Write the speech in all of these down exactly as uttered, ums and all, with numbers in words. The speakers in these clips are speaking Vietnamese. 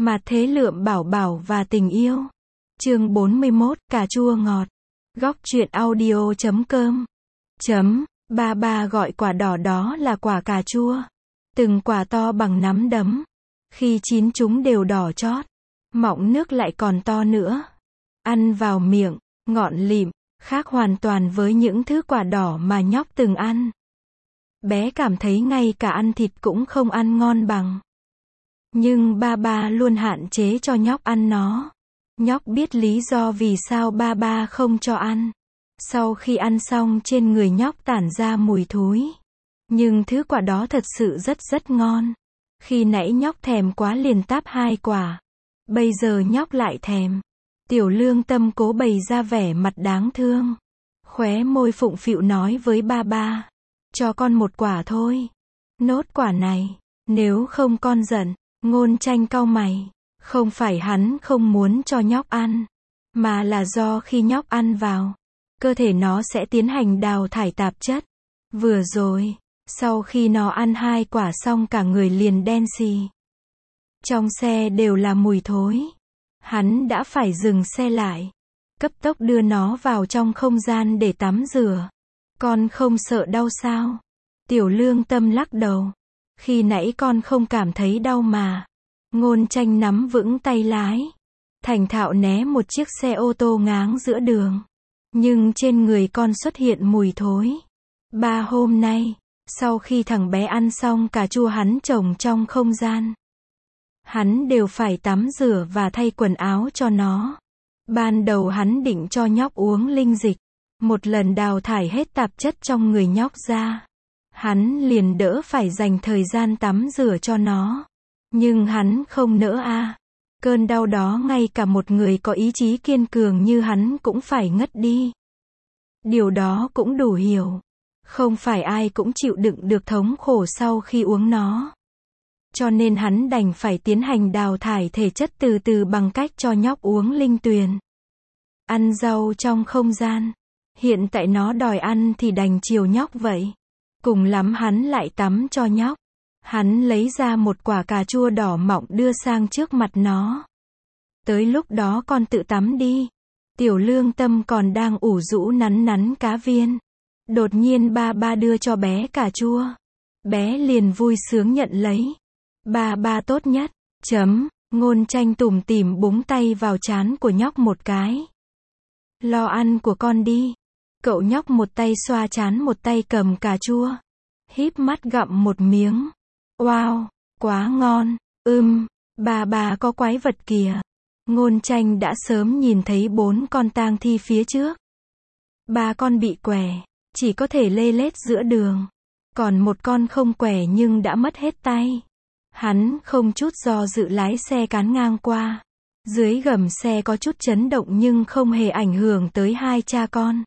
Mà thế lượm bảo bảo và tình yêu. Chương bốn mươi mốt, cà chua ngọt. Góc truyện audio chấm com. Chấm, ba ba gọi quả đỏ đó là quả cà chua. Từng quả to bằng nắm đấm. Khi chín chúng đều đỏ chót. Mọng nước lại còn to nữa. Ăn vào miệng, ngọt lịm, khác hoàn toàn với những thứ quả đỏ mà nhóc từng ăn. Bé cảm thấy ngay cả ăn thịt cũng không ăn ngon bằng. Nhưng ba ba luôn hạn chế cho nhóc ăn nó. Nhóc biết lý do vì sao ba ba không cho ăn. Sau khi ăn xong trên người nhóc tản ra mùi thối. Nhưng thứ quả đó thật sự rất rất ngon. Khi nãy nhóc thèm quá liền táp hai quả. Bây giờ nhóc lại thèm. Tiểu Lương Tâm cố bày ra vẻ mặt đáng thương. Khóe môi phụng phịu nói với ba ba. Cho con một quả thôi. Nốt quả này. Nếu không con giận. Ngôn Tranh cau mày. Không phải hắn không muốn cho nhóc ăn. Mà là do khi nhóc ăn vào. Cơ thể nó sẽ tiến hành đào thải tạp chất. Vừa rồi. Sau khi nó ăn hai quả xong cả người liền đen xì. Trong xe đều là mùi thối. Hắn đã phải dừng xe lại. Cấp tốc đưa nó vào trong không gian để tắm rửa. Con không sợ đau sao? Tiểu Lương Tâm lắc đầu. Khi nãy con không cảm thấy đau mà. Ngôn Tranh nắm vững tay lái. Thành thạo né một chiếc xe ô tô ngáng giữa đường. Nhưng trên người con xuất hiện mùi thối. Ba hôm nay, sau khi thằng bé ăn xong cà chua hắn trồng trong không gian. Hắn đều phải tắm rửa và thay quần áo cho nó. Ban đầu hắn định cho nhóc uống linh dịch. Một lần đào thải hết tạp chất trong người nhóc ra. Hắn liền đỡ phải dành thời gian tắm rửa cho nó. Nhưng hắn không nỡ a. À. Cơn đau đó ngay cả một người có ý chí kiên cường như hắn cũng phải ngất đi. Điều đó cũng đủ hiểu. Không phải ai cũng chịu đựng được thống khổ sau khi uống nó. Cho nên hắn đành phải tiến hành đào thải thể chất từ từ bằng cách cho nhóc uống linh tuyền. Ăn rau trong không gian. Hiện tại nó đòi ăn thì đành chiều nhóc vậy. Cùng lắm hắn lại tắm cho nhóc. Hắn lấy ra một quả cà chua đỏ mọng đưa sang trước mặt nó. Tới lúc đó con tự tắm đi. Tiểu Lương Tâm còn đang ủ rũ nắn nắn cá viên. Đột nhiên ba ba đưa cho bé cà chua. Bé liền vui sướng nhận lấy. Ba ba tốt nhất. Chấm. Ngôn Tranh tủm tỉm búng tay vào trán của nhóc một cái. Lo ăn của con đi. Cậu nhóc một tay xoa trán một tay cầm cà chua. Híp mắt gặm một miếng. Wow, quá ngon. Ưm, bà bà có quái vật kìa. Ngôn Tranh đã sớm nhìn thấy bốn con tang thi phía trước. Ba con bị què, chỉ có thể lê lết giữa đường. Còn một con không què nhưng đã mất hết tay. Hắn không chút do dự lái xe cán ngang qua. Dưới gầm xe có chút chấn động nhưng không hề ảnh hưởng tới hai cha con.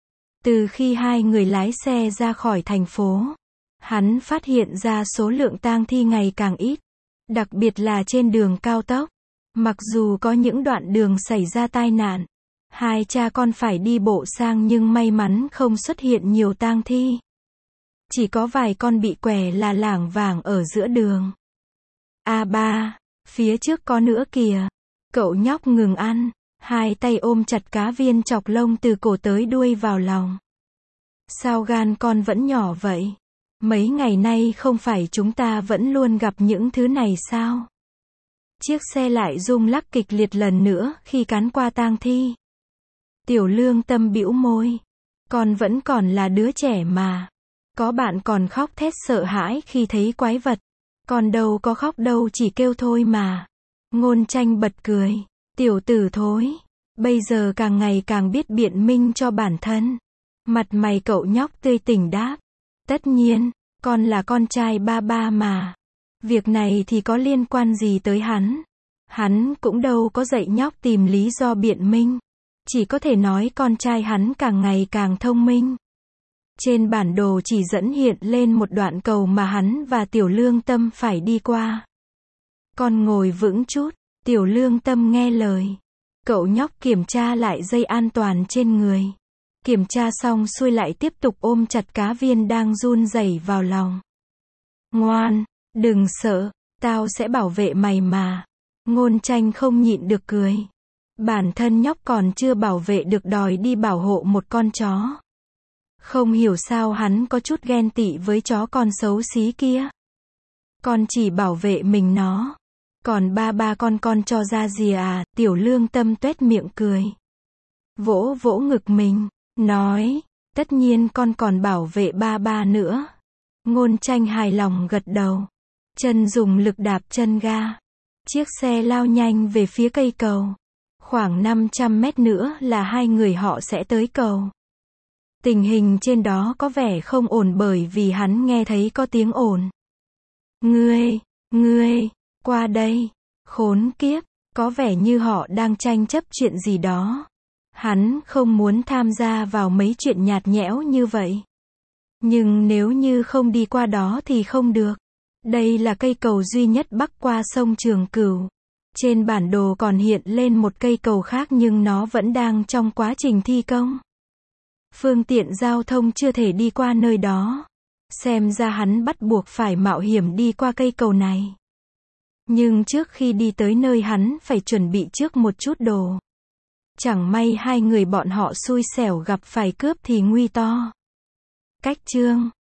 Từ khi hai người lái xe ra khỏi thành phố, hắn phát hiện ra số lượng tang thi ngày càng ít. Đặc biệt là trên đường cao tốc. Mặc dù có những đoạn đường xảy ra tai nạn, hai cha con phải đi bộ sang nhưng may mắn không xuất hiện nhiều tang thi. Chỉ có vài con bị què là lảng vảng ở giữa đường. A ba, phía trước có nữa kìa. Cậu nhóc ngừng ăn, hai tay ôm chặt cá viên chọc lông từ cổ tới đuôi vào lòng. Sao gan con vẫn nhỏ vậy? Mấy ngày nay không phải chúng ta vẫn luôn gặp những thứ này sao? Chiếc xe lại rung lắc kịch liệt lần nữa khi cán qua tang thi. Tiểu Lương Tâm bĩu môi. Con vẫn còn là đứa trẻ mà. Có bạn còn khóc thét sợ hãi khi thấy quái vật. Còn đâu có khóc đâu, chỉ kêu thôi mà. Ngôn Tranh bật cười. Tiểu tử thối. Bây giờ càng ngày càng biết biện minh cho bản thân. Mặt mày cậu nhóc tươi tỉnh đáp. Tất nhiên, con là con trai ba ba mà. Việc này thì có liên quan gì tới hắn? Hắn cũng đâu có dạy nhóc tìm lý do biện minh. Chỉ có thể nói con trai hắn càng ngày càng thông minh. Trên bản đồ chỉ dẫn hiện lên một đoạn cầu mà hắn và Tiểu Lương Tâm phải đi qua. Con ngồi vững chút. Tiểu Lương Tâm nghe lời. Cậu nhóc kiểm tra lại dây an toàn trên người. Kiểm tra xong xuôi lại tiếp tục ôm chặt cá viên đang run rẩy vào lòng. Ngoan, đừng sợ, tao sẽ bảo vệ mày mà. Ngôn Tranh không nhịn được cười. Bản thân nhóc còn chưa bảo vệ được đòi đi bảo hộ một con chó. Không hiểu sao hắn có chút ghen tị với chó con xấu xí kia. Con chỉ bảo vệ mình nó. Còn ba ba con con cho ra gì à, Tiểu Lương Tâm tuét miệng cười. Vỗ vỗ ngực mình, nói, tất nhiên con còn bảo vệ ba ba nữa. Ngôn Tranh hài lòng gật đầu. Chân dùng lực đạp chân ga. Chiếc xe lao nhanh về phía cây cầu. Khoảng năm trăm mét nữa là hai người họ sẽ tới cầu. Tình hình trên đó có vẻ không ổn bởi vì hắn nghe thấy có tiếng ồn. Ngươi, ngươi, qua đây. Khốn kiếp, có vẻ như họ đang tranh chấp chuyện gì đó. Hắn không muốn tham gia vào mấy chuyện nhạt nhẽo như vậy. Nhưng nếu như không đi qua đó thì không được. Đây là cây cầu duy nhất bắc qua sông Trường Cửu. Trên bản đồ còn hiện lên một cây cầu khác nhưng nó vẫn đang trong quá trình thi công. Phương tiện giao thông chưa thể đi qua nơi đó. Xem ra hắn bắt buộc phải mạo hiểm đi qua cây cầu này. Nhưng trước khi đi tới nơi hắn phải chuẩn bị trước một chút đồ. Chẳng may hai người bọn họ xui xẻo gặp phải cướp thì nguy to. Cách chương